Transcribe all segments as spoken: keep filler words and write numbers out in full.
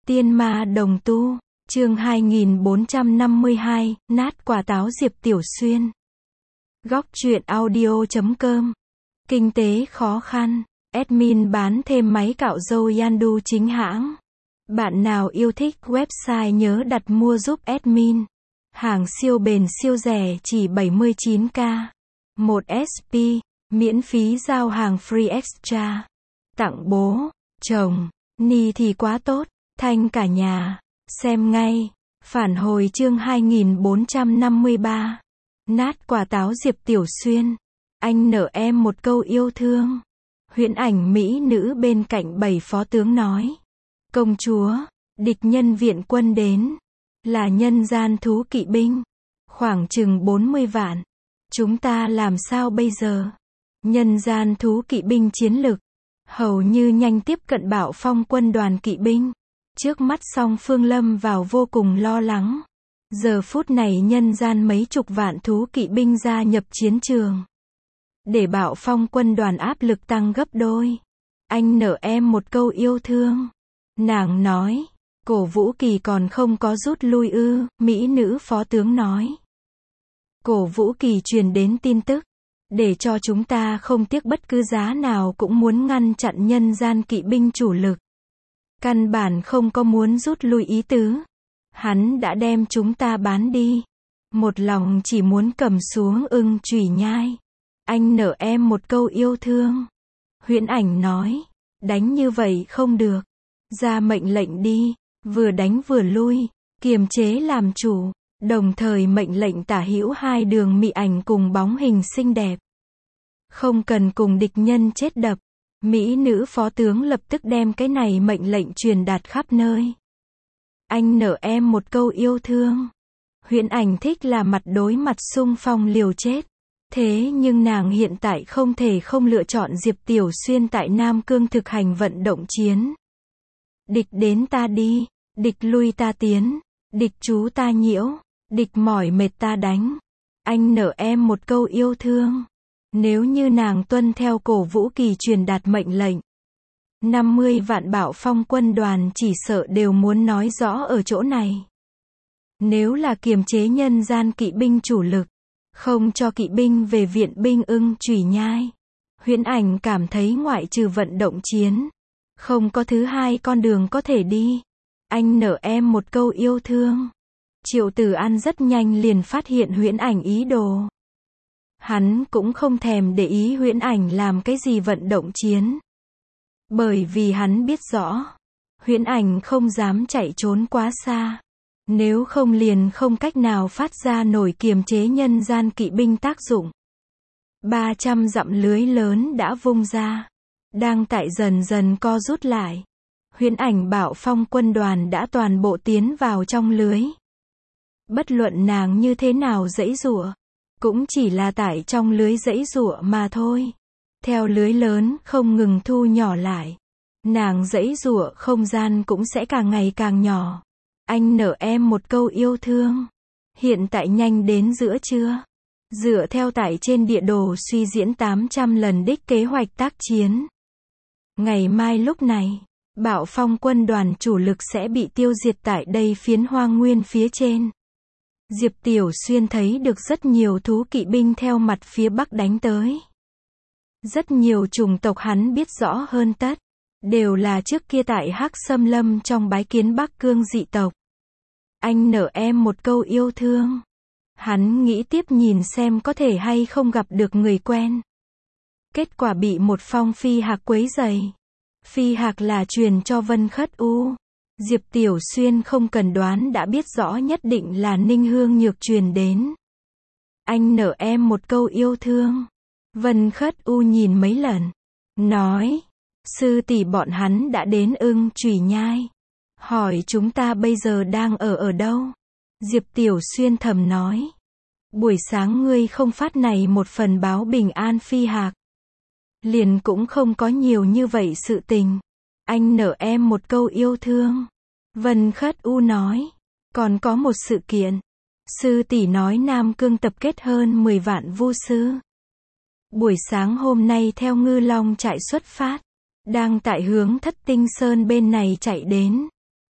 Tiên ma đồng tu, chương hai nghìn bốn trăm năm mươi hai, nát quả táo Diệp Tiểu Xuyên. Góc truyện audio chấm com. Kinh tế khó khăn, admin bán thêm máy cạo râu Yandu chính hãng. Bạn nào yêu thích website nhớ đặt mua giúp admin. Hàng siêu bền siêu rẻ chỉ bảy mươi chín k. một S P, miễn phí giao hàng free extra. Tặng bố, chồng, ni thì quá tốt, thanh cả nhà. Xem ngay. Phản hồi chương hai nghìn bốn trăm năm mươi ba. Nát quả táo Diệp Tiểu Xuyên. Anh nợ em một câu yêu thương. Huyễn ảnh mỹ nữ bên cạnh bảy phó tướng nói. Công chúa, địch nhân viện quân đến. Là nhân gian thú kỵ binh. Khoảng chừng bốn mươi vạn. Chúng ta làm sao bây giờ? Nhân gian thú kỵ binh chiến lực. Hầu như nhanh tiếp cận Bạo Phong quân đoàn kỵ binh. Trước mắt song phương lâm vào vô cùng lo lắng. Giờ phút này nhân gian mấy chục vạn thú kỵ binh gia nhập chiến trường. Để Bạo Phong quân đoàn áp lực tăng gấp đôi. Anh nợ em một câu yêu thương. Nàng nói. Cổ Vũ Kỳ còn không có rút lui ư, mỹ nữ phó tướng nói. Cổ Vũ Kỳ truyền đến tin tức. Để cho chúng ta không tiếc bất cứ giá nào cũng muốn ngăn chặn nhân gian kỵ binh chủ lực. Căn bản không có muốn rút lui ý tứ. Hắn đã đem chúng ta bán đi. Một lòng chỉ muốn cầm xuống Ưng Chủy Nhai. Anh nợ em một câu yêu thương. Huyễn ảnh nói. Đánh như vậy không được. Ra mệnh lệnh đi. Vừa đánh vừa lui. Kiềm chế làm chủ. Đồng thời mệnh lệnh tả hữu hai đường mị ảnh cùng bóng hình xinh đẹp. Không cần cùng địch nhân chết đập. Mỹ nữ phó tướng lập tức đem cái này mệnh lệnh truyền đạt khắp nơi. Anh nợ em một câu yêu thương. Huyễn ảnh thích là mặt đối mặt xung phong liều chết. Thế nhưng nàng hiện tại không thể không lựa chọn Diệp Tiểu Xuyên tại Nam Cương thực hành vận động chiến. Địch đến ta đi, địch lui ta tiến, địch trú ta nhiễu, địch mỏi mệt ta đánh. Anh nợ em một câu yêu thương. Nếu như nàng tuân theo Cổ Vũ Kỳ truyền đạt mệnh lệnh, năm mươi vạn Bạo Phong quân đoàn chỉ sợ đều muốn nói rõ ở chỗ này. Nếu là kiềm chế nhân gian kỵ binh chủ lực, không cho kỵ binh về viện binh Ưng Chủy Nhai, Huyễn ảnh cảm thấy ngoại trừ vận động chiến, không có thứ hai con đường có thể đi. Anh nợ em một câu yêu thương. Triệu Tử An rất nhanh liền phát hiện Huyễn ảnh ý đồ. Hắn cũng không thèm để ý Huyễn ảnh làm cái gì vận động chiến. Bởi vì hắn biết rõ, Huyễn ảnh không dám chạy trốn quá xa. Nếu không liền không cách nào phát ra nổi kiềm chế nhân gian kỵ binh tác dụng. ba trăm dặm lưới lớn đã vung ra. Đang tại dần dần co rút lại. Huyễn ảnh Bạo Phong quân đoàn đã toàn bộ tiến vào trong lưới. Bất luận nàng như thế nào giãy giụa, cũng chỉ là tại trong lưới giãy giụa mà thôi. Theo lưới lớn không ngừng thu nhỏ lại, nàng giãy giụa không gian cũng sẽ càng ngày càng nhỏ. Anh nợ em một câu yêu thương. Hiện tại nhanh đến giữa trưa. Dựa theo tại trên địa đồ suy diễn tám trăm lần đích kế hoạch tác chiến. Ngày mai lúc này, Bạo Phong quân đoàn chủ lực sẽ bị tiêu diệt tại đây phiến hoang nguyên phía trên. Diệp Tiểu Xuyên thấy được rất nhiều thú kỵ binh theo mặt phía bắc đánh tới. Rất nhiều chủng tộc hắn biết rõ hơn tất. Đều là trước kia tại Hắc Xâm Lâm trong bái kiến Bắc Cương dị tộc. Anh nợ em một câu yêu thương. Hắn nghĩ tiếp nhìn xem có thể hay không gặp được người quen. Kết quả bị một phong phi hạc quấy rầy. Phi hạc là truyền cho Vân Khất U. Diệp Tiểu Xuyên không cần đoán đã biết rõ nhất định là Ninh Hương Nhược truyền đến. Anh nợ em một câu yêu thương. Vân Khất U nhìn mấy lần. Nói. Sư tỷ bọn hắn đã đến Ưng Chủy Nhai. Hỏi chúng ta bây giờ đang ở ở đâu? Diệp Tiểu Xuyên thầm nói. Buổi sáng ngươi không phát này một phần báo bình an phi hạc. Liền cũng không có nhiều như vậy sự tình. Anh nợ em một câu yêu thương. Vân Khất U nói. Còn có một sự kiện. Sư tỷ nói Nam Cương tập kết hơn mười vạn vu sư. Buổi sáng hôm nay theo Ngư Long trại xuất phát. Đang tại hướng Thất Tinh Sơn bên này chạy đến.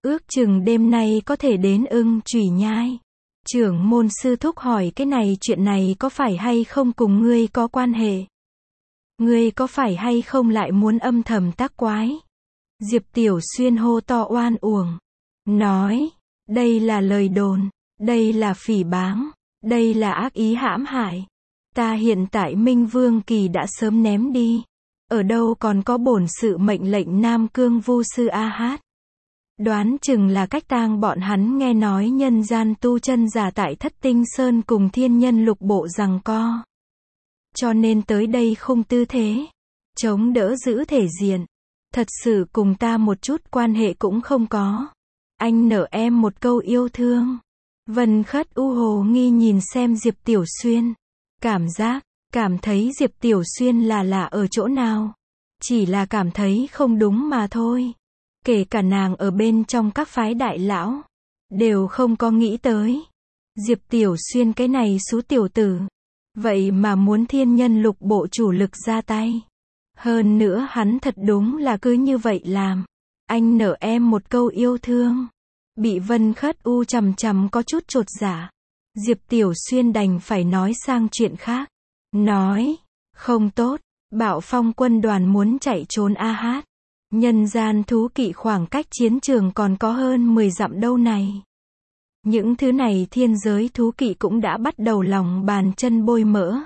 ước chừng đêm nay có thể đến Ưng Chủy Nhai. Trưởng môn sư thúc hỏi cái này chuyện này có phải hay không cùng ngươi có quan hệ? Ngươi có phải hay không lại muốn âm thầm tác quái? Diệp Tiểu Xuyên hô to oan uổng. Nói, đây là lời đồn, đây là phỉ báng, đây là ác ý hãm hại. Ta hiện tại Minh Vương Kỳ đã sớm ném đi. Ở đâu còn có bổn sự mệnh lệnh Nam Cương Vu Sư A Hát. Đoán chừng là cách tang bọn hắn nghe nói nhân gian tu chân giả tại Thất Tinh Sơn cùng thiên nhân lục bộ giằng co. Cho nên tới đây không tư thế. Chống đỡ giữ thể diện. Thật sự cùng ta một chút quan hệ cũng không có. Anh nợ em một câu yêu thương. Vân Khất u hồ nghi nhìn xem Diệp Tiểu Xuyên. Cảm giác, cảm thấy Diệp Tiểu Xuyên là lạ ở chỗ nào. Chỉ là cảm thấy không đúng mà thôi. Kể cả nàng ở bên trong các phái đại lão. Đều không có nghĩ tới. Diệp Tiểu Xuyên cái này xú tiểu tử. Vậy mà muốn thiên nhân lục bộ chủ lực ra tay. Hơn nữa hắn thật đúng là cứ như vậy làm. Anh nợ em một câu yêu thương. Bị Vân Khất u chằm chằm có chút chột dạ. Diệp Tiểu Xuyên đành phải nói sang chuyện khác. Nói, không tốt, Bạo Phong quân đoàn muốn chạy trốn A Hát. Nhân gian thú kỵ khoảng cách chiến trường còn có hơn mười dặm đâu này. Những thứ này thiên giới thú kỵ cũng đã bắt đầu lòng bàn chân bôi mỡ.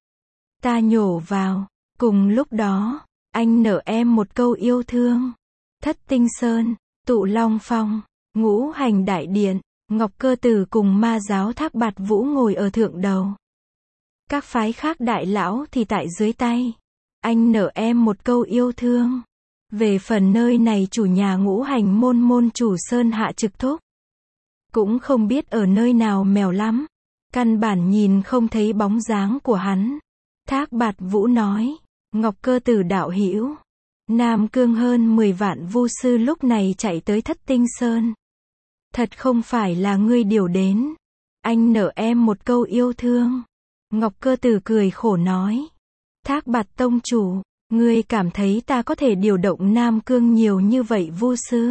Ta nhổ vào, cùng lúc đó, anh nợ em một câu yêu thương. Thất Tinh Sơn, Tụ Long Phong, Ngũ Hành Đại Điện, Ngọc Cơ Tử cùng ma giáo Thác Bạt Vũ ngồi ở thượng đầu. Các phái khác đại lão thì tại dưới tay. Anh nợ em một câu yêu thương. Về phần nơi này chủ nhà Ngũ Hành môn môn chủ Sơn Hạ Trực Thúc. Cũng không biết ở nơi nào mèo lắm. Căn bản nhìn không thấy bóng dáng của hắn. Thác Bạt Vũ nói, Ngọc Cơ Tử đạo hữu, Nam Cương hơn mười vạn vu sư lúc này chạy tới Thất Tinh Sơn. Thật không phải là ngươi điều đến. Anh nợ em một câu yêu thương. Ngọc Cơ Tử cười khổ nói. Thác Bạt tông chủ, ngươi cảm thấy ta có thể điều động Nam Cương nhiều như vậy vu sư?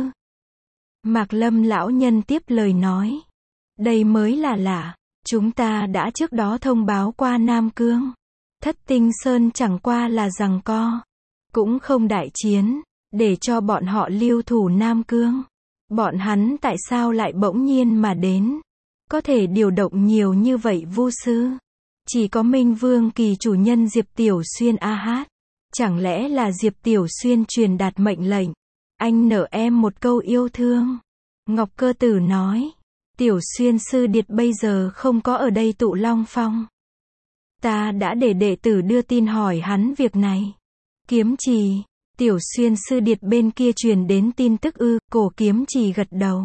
Mạc Lâm lão nhân tiếp lời nói. Đây mới là lạ. Chúng ta đã trước đó thông báo qua Nam Cương. Thất Tinh Sơn chẳng qua là giằng co. Cũng không đại chiến. Để cho bọn họ lưu thủ Nam Cương. Bọn hắn tại sao lại bỗng nhiên mà đến? Có thể điều động nhiều như vậy vu sư? Chỉ có Minh Vương Kỳ chủ nhân Diệp Tiểu Xuyên A Hát. Chẳng lẽ là Diệp Tiểu Xuyên truyền đạt mệnh lệnh? Anh nợ em một câu yêu thương. Ngọc Cơ Tử nói. Tiểu Xuyên sư điệt bây giờ không có ở đây Tụ Long Phong. Ta đã để đệ tử đưa tin hỏi hắn việc này. Kiếm Trì, Tiểu Xuyên sư điệt bên kia truyền đến tin tức ư? Cổ Kiếm Trì gật đầu.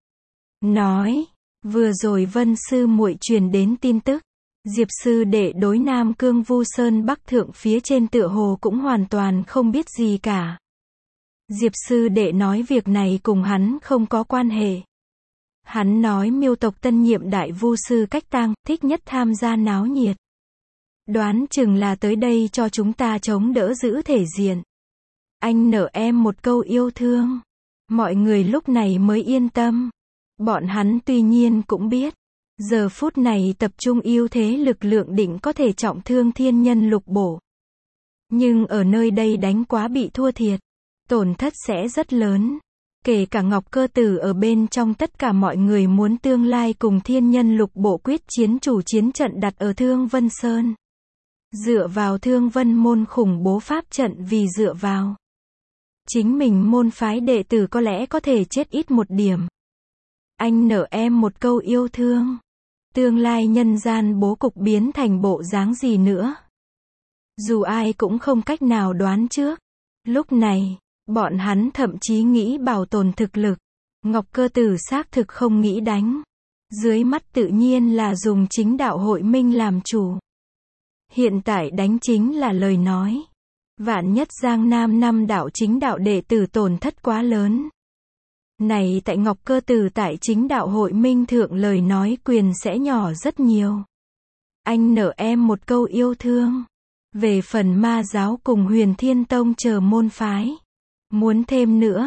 Nói, vừa rồi Vân sư muội truyền đến tin tức. Diệp sư đệ đối Nam Cương Vu Sơn Bắc Thượng phía trên tựa hồ cũng hoàn toàn không biết gì cả. Diệp sư đệ nói việc này cùng hắn không có quan hệ. Hắn nói Miêu tộc tân nhiệm đại vu sư Cách Tang thích nhất tham gia náo nhiệt. Đoán chừng là tới đây cho chúng ta chống đỡ giữ thể diện. Anh nợ em một câu yêu thương. Mọi người lúc này mới yên tâm. Bọn hắn tuy nhiên cũng biết. Giờ phút này tập trung ưu thế lực lượng định có thể trọng thương thiên nhân lục bổ. Nhưng ở nơi đây đánh quá bị thua thiệt. Tổn thất sẽ rất lớn. Kể cả Ngọc Cơ Tử ở bên trong tất cả mọi người muốn tương lai cùng thiên nhân lục bộ quyết chiến chủ chiến trận đặt ở Thương Vân Sơn. Dựa vào Thương Vân môn khủng bố pháp trận vì dựa vào. Chính mình môn phái đệ tử có lẽ có thể chết ít một điểm. Anh nợ em một câu yêu thương. Tương lai nhân gian bố cục biến thành bộ dáng gì nữa. Dù ai cũng không cách nào đoán trước. Lúc này, bọn hắn thậm chí nghĩ bảo tồn thực lực. Ngọc Cơ Tử xác thực không nghĩ đánh. Dưới mắt tự nhiên là dùng chính đạo hội minh làm chủ. Hiện tại đánh chính là lời nói. Vạn nhất Giang Nam năm đạo chính đạo đệ tử tổn thất quá lớn. Này tại Ngọc Cơ Tử tại chính đạo hội minh thượng lời nói quyền sẽ nhỏ rất nhiều. Anh nợ em một câu yêu thương. Về phần ma giáo cùng Huyền Thiên Tông chờ môn phái. Muốn thêm nữa.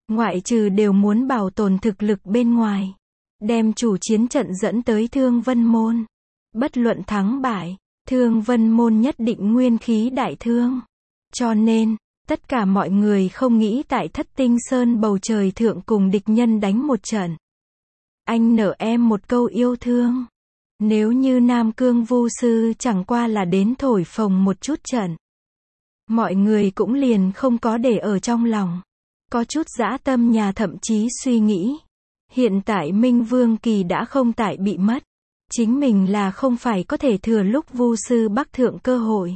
Ngoại trừ đều muốn bảo tồn thực lực bên ngoài. Đem chủ chiến trận dẫn tới Thương Vân Môn. Bất luận thắng bại, Thương Vân Môn nhất định nguyên khí đại thương. Cho nên, tất cả mọi người không nghĩ tại Thất Tinh Sơn bầu trời thượng cùng địch nhân đánh một trận. Anh nợ em một câu yêu thương. Nếu như Nam Cương Vu Sư chẳng qua là đến thổi phồng một chút trận. Mọi người cũng liền không có để ở trong lòng. Có chút dã tâm nhà thậm chí suy nghĩ. Hiện tại Minh Vương Kỳ đã không tại bị mất. Chính mình là không phải có thể thừa lúc Vu Sư Bắc thượng cơ hội.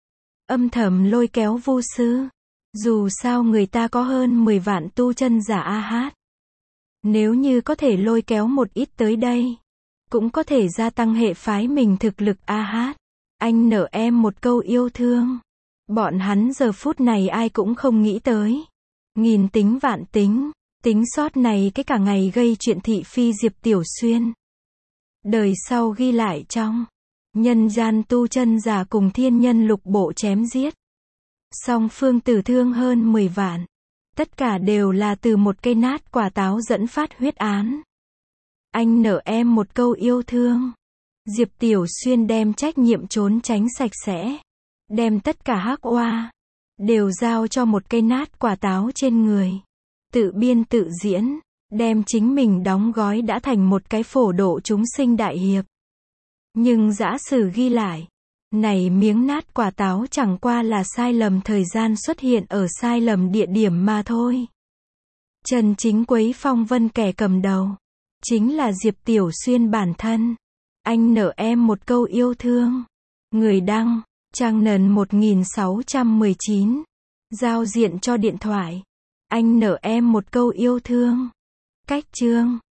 Âm thầm lôi kéo Vu Sư. Dù sao người ta có hơn mười vạn tu chân giả a hát. Nếu như có thể lôi kéo một ít tới đây. Cũng có thể gia tăng hệ phái mình thực lực a hát. Anh nợ em một câu yêu thương. Bọn hắn giờ phút này ai cũng không nghĩ tới. Nghìn tính vạn tính. Tính sót này cái cả ngày gây chuyện thị phi Diệp Tiểu Xuyên. Đời sau ghi lại trong. Nhân gian tu chân giả cùng thiên nhân lục bộ chém giết. Song phương tử thương hơn mười vạn. Tất cả đều là từ một cây nát quả táo dẫn phát huyết án. Anh nợ em một câu yêu thương. Diệp Tiểu Xuyên đem trách nhiệm trốn tránh sạch sẽ. Đem tất cả hắc oa. Đều giao cho một cây nát quả táo trên người. Tự biên tự diễn. Đem chính mình đóng gói đã thành một cái phổ độ chúng sinh đại hiệp. Nhưng giả sử ghi lại. Này miếng nát quả táo chẳng qua là sai lầm thời gian xuất hiện ở sai lầm địa điểm mà thôi. Chân chính quấy phong vân kẻ cầm đầu. Chính là Diệp Tiểu Xuyên bản thân. Anh nợ em một câu yêu thương. Người đăng, trang nần một nghìn sáu trăm mười chín. Giao diện cho điện thoại. Anh nợ em một câu yêu thương. Cách chương.